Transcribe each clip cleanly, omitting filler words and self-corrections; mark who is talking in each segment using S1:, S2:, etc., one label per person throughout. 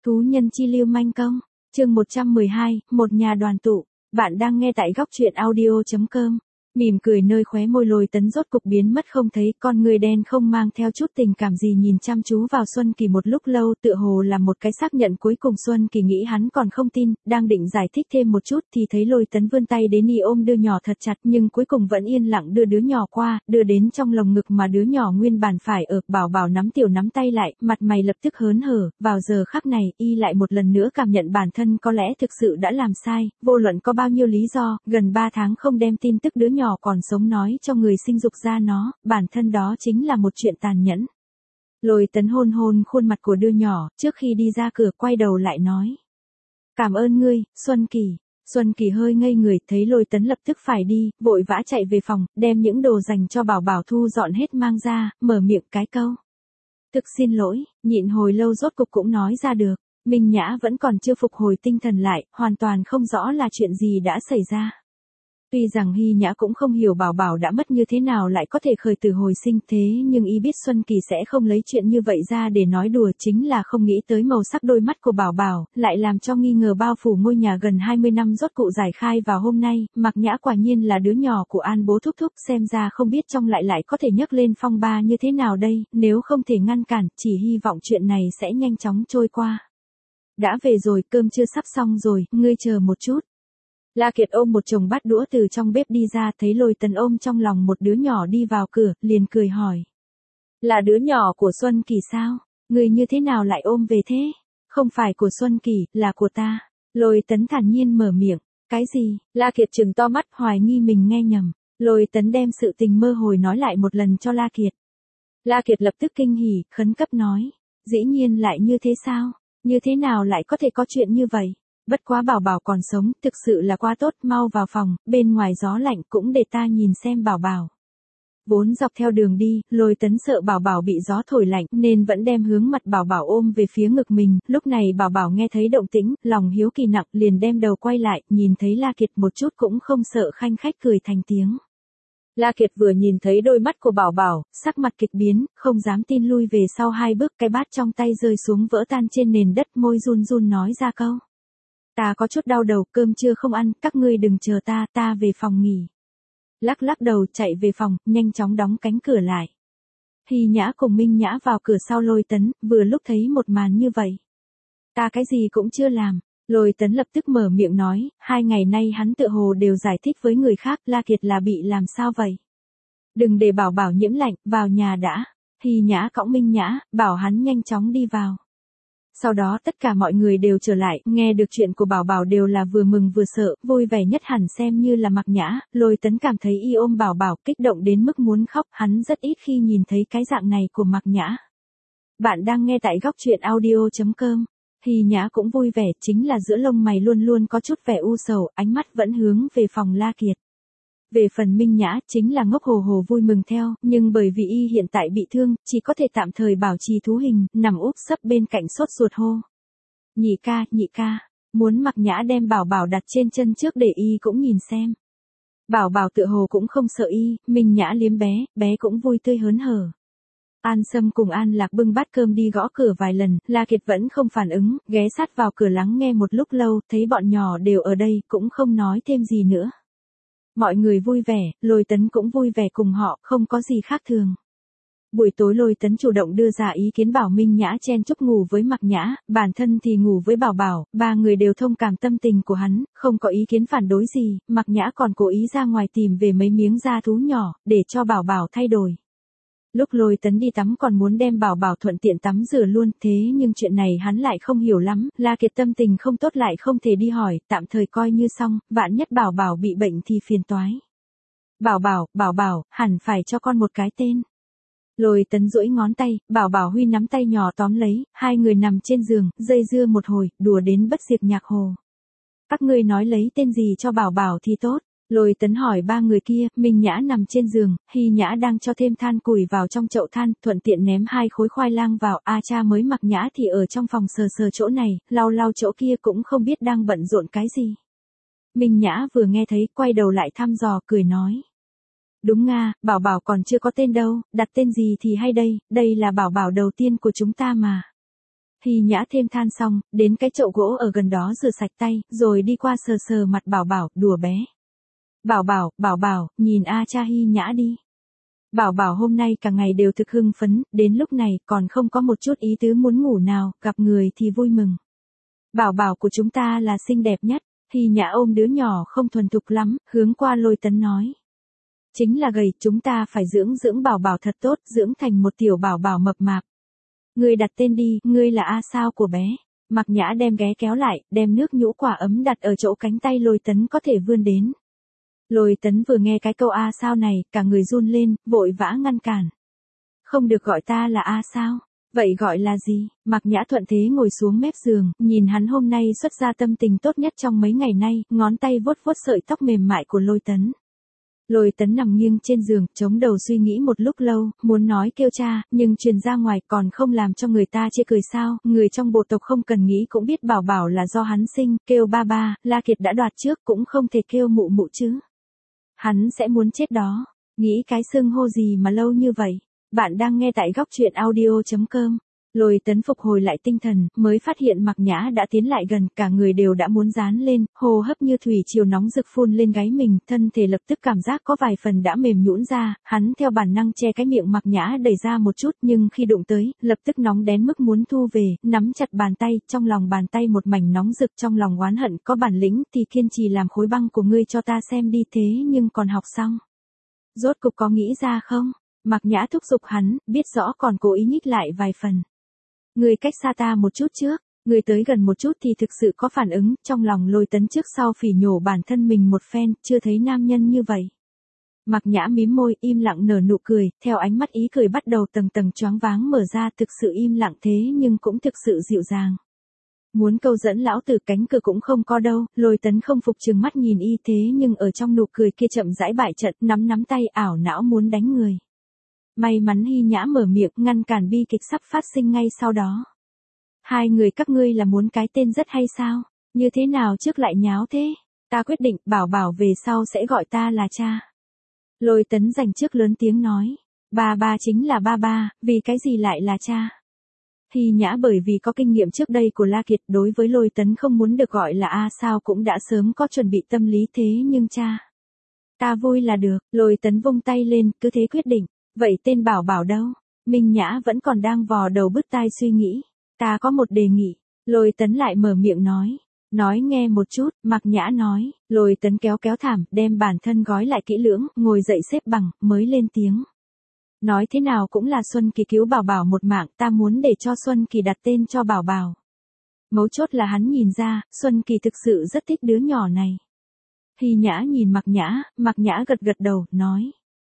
S1: Thú nhân chi lưu manh công, chương 112, một nhà đoàn tụ. Bạn đang nghe tại góc truyện audio.com. Mỉm cười nơi khóe môi Lôi Tấn rốt cục biến mất không thấy, con người đen không mang theo chút tình cảm gì nhìn chăm chú vào Xuân Kỳ một lúc lâu, tựa hồ là một cái xác nhận cuối cùng. Xuân Kỳ nghĩ hắn còn không tin, đang định giải thích thêm một chút thì thấy Lôi Tấn vươn tay đến ôm đứa nhỏ thật chặt, nhưng cuối cùng vẫn yên lặng đưa đứa nhỏ qua, đưa đến trong lồng ngực mà đứa nhỏ nguyên bản phải ở. Bảo Bảo nắm tay lại, mặt mày lập tức hớn hở. Vào giờ khắc này, y lại một lần nữa cảm nhận bản thân có lẽ thực sự đã làm sai, vô luận có bao nhiêu lý do, gần 3 tháng không đem tin tức đứa nhỏ còn sống nói cho người sinh dục ra nó, bản thân đó chính là một chuyện tàn nhẫn. Lôi Tấn hôn khuôn mặt của đứa nhỏ, trước khi đi ra cửa quay đầu lại nói. Cảm ơn ngươi, Xuân Kỳ. Xuân Kỳ hơi ngây người, thấy Lôi Tấn lập tức phải đi, vội vã chạy về phòng, đem những đồ dành cho Bảo Bảo thu dọn hết mang ra, mở miệng cái câu. Thực xin lỗi, nhịn hồi lâu rốt cục cũng nói ra được. Minh Nhã vẫn còn chưa phục hồi tinh thần lại, hoàn toàn không rõ là chuyện gì đã xảy ra. Tuy rằng Hy Nhã cũng không hiểu Bảo Bảo đã mất như thế nào lại có thể khởi tử hồi sinh, thế nhưng y biết Xuân Kỳ sẽ không lấy chuyện như vậy ra để nói đùa, chính là không nghĩ tới màu sắc đôi mắt của Bảo Bảo, lại làm cho nghi ngờ bao phủ ngôi nhà gần 20 năm rốt cụ giải khai vào hôm nay. Mạc Nhã quả nhiên là đứa nhỏ của An bố thúc, xem ra không biết trong lại có thể nhấc lên phong ba như thế nào đây, nếu không thể ngăn cản, chỉ hy vọng chuyện này sẽ nhanh chóng trôi qua. Đã về rồi, cơm chưa sắp xong rồi, ngươi chờ một chút. La Kiệt ôm một chồng bát đũa từ trong bếp đi ra, thấy Lôi Tấn ôm trong lòng một đứa nhỏ đi vào cửa, liền cười hỏi. Là đứa nhỏ của Xuân Kỳ sao? Người như thế nào lại ôm về thế? Không phải của Xuân Kỳ, là của ta. Lôi Tấn thản nhiên mở miệng. Cái gì? La Kiệt trừng to mắt hoài nghi mình nghe nhầm. Lôi Tấn đem sự tình mơ hồi nói lại một lần cho La Kiệt. La Kiệt lập tức kinh hỉ, khấn cấp nói. Dĩ nhiên lại như thế sao? Như thế nào lại có thể có chuyện như vậy? Bất quá Bảo Bảo còn sống, thực sự là quá tốt, mau vào phòng, bên ngoài gió lạnh cũng để ta nhìn xem Bảo Bảo. Vốn dọc theo đường đi, Lôi Tấn sợ Bảo Bảo bị gió thổi lạnh nên vẫn đem hướng mặt Bảo Bảo ôm về phía ngực mình, lúc này Bảo Bảo nghe thấy động tĩnh, lòng hiếu kỳ nặng liền đem đầu quay lại, nhìn thấy La Kiệt một chút cũng không sợ, khanh khách cười thành tiếng. La Kiệt vừa nhìn thấy đôi mắt của Bảo Bảo, sắc mặt kịch biến, không dám tin lui về sau 2 bước, cái bát trong tay rơi xuống vỡ tan trên nền đất, môi run run nói ra câu. Ta có chút đau đầu, cơm trưa không ăn, các ngươi đừng chờ ta về phòng nghỉ. Lắc đầu chạy về phòng, nhanh chóng đóng cánh cửa lại. Hy Nhã cùng Minh Nhã vào cửa sau Lôi Tấn, vừa lúc thấy một màn như vậy. Ta cái gì cũng chưa làm. Lôi Tấn lập tức mở miệng nói, 2 ngày nay hắn tựa hồ đều giải thích với người khác, La Kiệt là bị làm sao vậy? Đừng để Bảo Bảo nhiễm lạnh, vào nhà đã. Hy Nhã cõng Minh Nhã, bảo hắn nhanh chóng đi vào. Sau đó tất cả mọi người đều trở lại, nghe được chuyện của Bảo Bảo đều là vừa mừng vừa sợ, vui vẻ nhất hẳn xem như là Mạc Nhã. Lôi Tấn cảm thấy y ôm Bảo Bảo kích động đến mức muốn khóc, hắn rất ít khi nhìn thấy cái dạng này của Mạc Nhã. Bạn đang nghe tại góc truyện audio.com. Hy Nhã cũng vui vẻ, chính là giữa lông mày luôn luôn có chút vẻ u sầu, ánh mắt vẫn hướng về phòng La Kiệt. Về phần Minh Nhã, chính là ngốc hồ vui mừng theo, nhưng bởi vì y hiện tại bị thương, chỉ có thể tạm thời bảo trì thú hình, nằm úp sấp bên cạnh sốt ruột hô. Nhị ca, muốn Mạc Nhã đem Bảo Bảo đặt trên chân trước để y cũng nhìn xem. Bảo Bảo tựa hồ cũng không sợ y, Minh Nhã liếm bé cũng vui tươi hớn hở. An Sâm cùng An Lạc bưng bát cơm đi gõ cửa vài lần, La Kiệt vẫn không phản ứng, ghé sát vào cửa lắng nghe một lúc lâu, thấy bọn nhỏ đều ở đây, cũng không nói thêm gì nữa. Mọi người vui vẻ, Lôi Tấn cũng vui vẻ cùng họ, không có gì khác thường. Buổi tối Lôi Tấn chủ động đưa ra ý kiến bảo Minh Nhã chen chúc ngủ với Mạc Nhã, bản thân thì ngủ với Bảo Bảo, 3 người đều thông cảm tâm tình của hắn, không có ý kiến phản đối gì, Mạc Nhã còn cố ý ra ngoài tìm về mấy miếng da thú nhỏ, để cho Bảo Bảo thay đổi. Lúc Lôi Tấn đi tắm còn muốn đem Bảo Bảo thuận tiện tắm rửa luôn, thế nhưng chuyện này hắn lại không hiểu lắm, La Kiệt tâm tình không tốt lại không thể đi hỏi, tạm thời coi như xong, vạn nhất Bảo Bảo bị bệnh thì phiền toái. Bảo Bảo, hẳn phải cho con một cái tên. Lôi Tấn duỗi ngón tay, Bảo Bảo huy nắm tay nhỏ tóm lấy, 2 người nằm trên giường, dây dưa một hồi, đùa đến bất diệt nhạc hồ. Các ngươi nói lấy tên gì cho Bảo Bảo thì tốt. Lôi Tấn hỏi 3 người kia, Minh Nhã nằm trên giường, Hy Nhã đang cho thêm than củi vào trong chậu than, thuận tiện ném 2 khối khoai lang vào, cha mới Mạc Nhã thì ở trong phòng sờ chỗ này, lau chỗ kia cũng không biết đang bận rộn cái gì. Minh Nhã vừa nghe thấy, quay đầu lại thăm dò, cười nói. Đúng nga, Bảo Bảo còn chưa có tên đâu, đặt tên gì thì hay đây là Bảo Bảo đầu tiên của chúng ta mà. Hy Nhã thêm than xong, đến cái chậu gỗ ở gần đó rửa sạch tay, rồi đi qua sờ sờ mặt Bảo Bảo, đùa bé. Bảo Bảo, nhìn cha Hy Nhã đi. Bảo Bảo hôm nay cả ngày đều thực hưng phấn, đến lúc này còn không có một chút ý tứ muốn ngủ nào, gặp người thì vui mừng. Bảo Bảo của chúng ta là xinh đẹp nhất. Hy Nhã ôm đứa nhỏ không thuần thục lắm, hướng qua Lôi Tấn nói. Chính là gầy, chúng ta phải dưỡng Bảo Bảo thật tốt, dưỡng thành một tiểu Bảo Bảo mập mạp. Ngươi đặt tên đi, ngươi là A sao của bé. Mạc Nhã đem ghé kéo lại, đem nước nhũ quả ấm đặt ở chỗ cánh tay Lôi Tấn có thể vươn đến. Lôi Tấn vừa nghe cái câu A sao này, cả người run lên, vội vã ngăn cản. Không được gọi ta là A sao, vậy gọi là gì? Mạc Nhã thuận thế ngồi xuống mép giường, nhìn hắn hôm nay xuất ra tâm tình tốt nhất trong mấy ngày nay, ngón tay vuốt vuốt sợi tóc mềm mại của Lôi Tấn. Lôi Tấn nằm nghiêng trên giường, chống đầu suy nghĩ một lúc lâu, muốn nói kêu cha, nhưng truyền ra ngoài còn không làm cho người ta chê cười sao, người trong bộ tộc không cần nghĩ cũng biết Bảo Bảo là do hắn sinh, kêu ba ba, La Kiệt đã đoạt trước cũng không thể kêu mụ mụ chứ. Hắn sẽ muốn chết đó, nghĩ cái xưng hô gì mà lâu như vậy. Bạn đang nghe tại góc truyện audio.com. Lôi Tấn phục hồi lại tinh thần, mới phát hiện Mạc Nhã đã tiến lại gần, cả người đều đã muốn dán lên, hô hấp như thủy triều nóng rực phun lên gáy mình, thân thể lập tức cảm giác có vài phần đã mềm nhũn ra, hắn theo bản năng che cái miệng Mạc Nhã đẩy ra một chút, nhưng khi đụng tới, lập tức nóng đến mức muốn thu về, nắm chặt bàn tay, trong lòng bàn tay một mảnh nóng rực, trong lòng oán hận, có bản lĩnh thì kiên trì làm khối băng của ngươi cho ta xem đi, thế nhưng còn học xong. Rốt cục có nghĩ ra không? Mạc Nhã thúc giục hắn, biết rõ còn cố ý nhích lại vài phần. Người cách xa ta một chút trước, người tới gần một chút thì thực sự có phản ứng, trong lòng Lôi Tấn trước sau phỉ nhổ bản thân mình một phen, chưa thấy nam nhân như vậy. Mạc Nhã mím môi, im lặng nở nụ cười, theo ánh mắt ý cười bắt đầu tầng tầng choáng váng mở ra, thực sự im lặng thế nhưng cũng thực sự dịu dàng. Muốn câu dẫn lão tử cánh cửa cũng không có đâu, Lôi Tấn không phục trừng mắt nhìn y thế nhưng ở trong nụ cười kia chậm rãi bại trận, nắm tay ảo não muốn đánh người. May mắn Hy Nhã mở miệng ngăn cản bi kịch sắp phát sinh ngay sau đó. Hai người các ngươi là muốn cái tên rất hay sao? Như thế nào trước lại nháo thế? Ta quyết định Bảo Bảo về sau sẽ gọi ta là cha. Lôi Tấn dành trước lớn tiếng nói. Ba ba chính là ba ba, vì cái gì lại là cha? Hy Nhã bởi vì có kinh nghiệm trước đây của La Kiệt đối với Lôi Tấn không muốn được gọi là A sao cũng đã sớm có chuẩn bị tâm lý thế nhưng cha. Ta vui là được, Lôi Tấn vung tay lên, cứ thế quyết định. Vậy tên Bảo Bảo đâu? Minh Nhã vẫn còn đang vò đầu bứt tai suy nghĩ. Ta có một đề nghị. Lôi Tấn lại mở miệng nói. Nói nghe một chút, Mạc Nhã nói. Lôi Tấn kéo thảm, đem bản thân gói lại kỹ lưỡng, ngồi dậy xếp bằng, mới lên tiếng. Nói thế nào cũng là Xuân Kỳ cứu Bảo Bảo một mạng, ta muốn để cho Xuân Kỳ đặt tên cho Bảo Bảo. Mấu chốt là hắn nhìn ra, Xuân Kỳ thực sự rất thích đứa nhỏ này. Hy Nhã nhìn Mạc Nhã gật đầu, nói.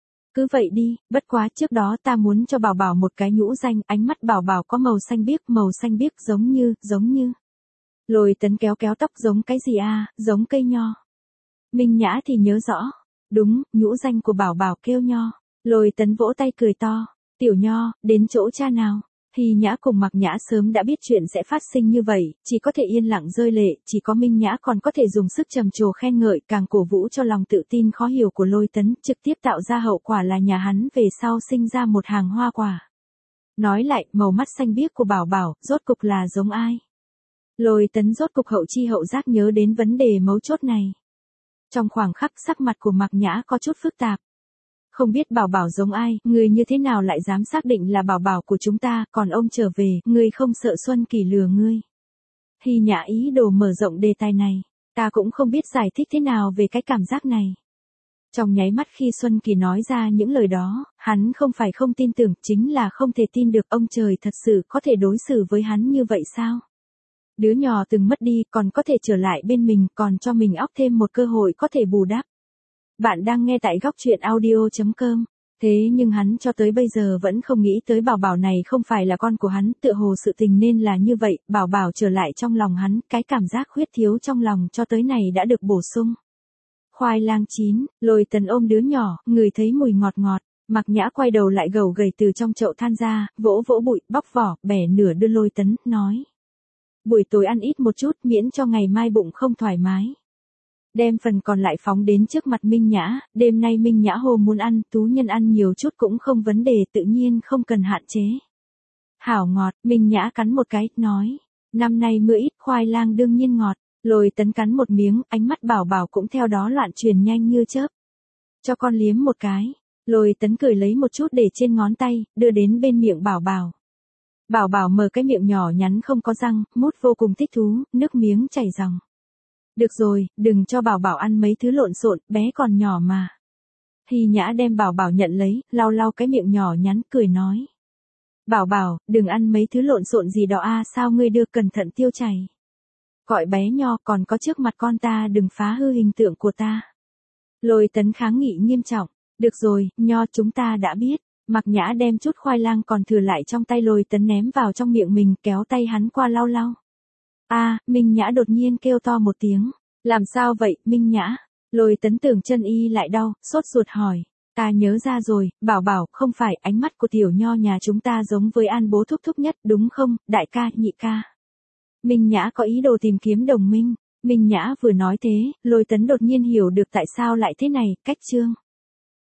S1: Cứ vậy đi, bất quá trước đó ta muốn cho Bảo Bảo một cái nhũ danh, ánh mắt Bảo Bảo có màu xanh biếc giống như. Lôi Tấn kéo tóc giống cái gì giống cây nho. Minh Nhã thì nhớ rõ. Đúng, nhũ danh của Bảo Bảo kêu nho. Lôi Tấn vỗ tay cười to. Tiểu Nho, đến chỗ cha nào. Hy Nhã cùng Mạc Nhã sớm đã biết chuyện sẽ phát sinh như vậy, chỉ có thể yên lặng rơi lệ, chỉ có Minh Nhã còn có thể dùng sức trầm trồ khen ngợi, càng cổ vũ cho lòng tự tin khó hiểu của Lôi Tấn, trực tiếp tạo ra hậu quả là nhà hắn về sau sinh ra một hàng hoa quả. Nói lại, màu mắt xanh biếc của Bảo Bảo, rốt cục là giống ai? Lôi Tấn rốt cục hậu chi hậu giác nhớ đến vấn đề mấu chốt này. Trong khoảng khắc sắc mặt của Mạc Nhã có chút phức tạp. Không biết Bảo Bảo giống ai, người như thế nào lại dám xác định là Bảo Bảo của chúng ta, còn ông trở về, người không sợ Xuân Kỳ lừa ngươi. Hy Nhã ý đồ mở rộng đề tài này, ta cũng không biết giải thích thế nào về cái cảm giác này. Trong nháy mắt khi Xuân Kỳ nói ra những lời đó, hắn không phải không tin tưởng, chính là không thể tin được ông trời thật sự có thể đối xử với hắn như vậy sao? Đứa nhỏ từng mất đi còn có thể trở lại bên mình, còn cho mình óc thêm một cơ hội có thể bù đắp. Bạn đang nghe tại góc truyện audio.com. Thế nhưng hắn cho tới bây giờ vẫn không nghĩ tới Bảo Bảo này không phải là con của hắn, tựa hồ sự tình nên là như vậy, Bảo Bảo trở lại trong lòng hắn, cái cảm giác khuyết thiếu trong lòng cho tới này đã được bổ sung. Khoai lang chín, Lôi Tấn ôm đứa nhỏ, ngửi thấy mùi ngọt ngọt, Mạc Nhã quay đầu lại gầu gầy từ trong chậu than ra, vỗ bụi, bóc vỏ, bẻ nửa đưa Lôi Tấn, nói. Buổi tối ăn ít một chút miễn cho ngày mai bụng không thoải mái. Đem phần còn lại phóng đến trước mặt Minh Nhã, đêm nay Minh Nhã hồ muốn ăn, tú nhân ăn nhiều chút cũng không vấn đề, tự nhiên không cần hạn chế. Hảo ngọt, Minh Nhã cắn một cái, nói. Năm nay mưa ít, khoai lang đương nhiên ngọt. Lôi Tấn cắn một miếng, ánh mắt Bảo Bảo cũng theo đó loạn chuyển nhanh như chớp. Cho con liếm một cái. Lôi Tấn cười lấy một chút để trên ngón tay, đưa đến bên miệng Bảo Bảo. Bảo Bảo mở cái miệng nhỏ nhắn không có răng, mút vô cùng thích thú, nước miếng chảy ròng. Được rồi, đừng cho Bảo Bảo ăn mấy thứ lộn xộn, bé còn nhỏ mà. Hy Nhã đem Bảo Bảo nhận lấy, lau lau cái miệng nhỏ nhắn, cười nói. Bảo Bảo, đừng ăn mấy thứ lộn xộn gì đó a, sao ngươi đưa, cẩn thận tiêu chảy. Gọi bé Nho, còn có trước mặt con ta đừng phá hư hình tượng của ta. Lôi Tấn kháng nghị nghiêm trọng. Được rồi, Nho, chúng ta đã biết. Mạc Nhã đem chút khoai lang còn thừa lại trong tay Lôi Tấn ném vào trong miệng mình, kéo tay hắn qua lau lau. Minh Nhã đột nhiên kêu to một tiếng. Làm sao vậy, Minh Nhã? Lôi Tấn tưởng chân y lại đau, sốt ruột hỏi. Ta nhớ ra rồi, Bảo Bảo, không phải, ánh mắt của tiểu Nho nhà chúng ta giống với An bố thúc thúc nhất, đúng không, đại ca, nhị ca? Minh Nhã có ý đồ tìm kiếm đồng minh. Minh Nhã vừa nói thế, Lôi Tấn đột nhiên hiểu được tại sao lại thế này, cách chương.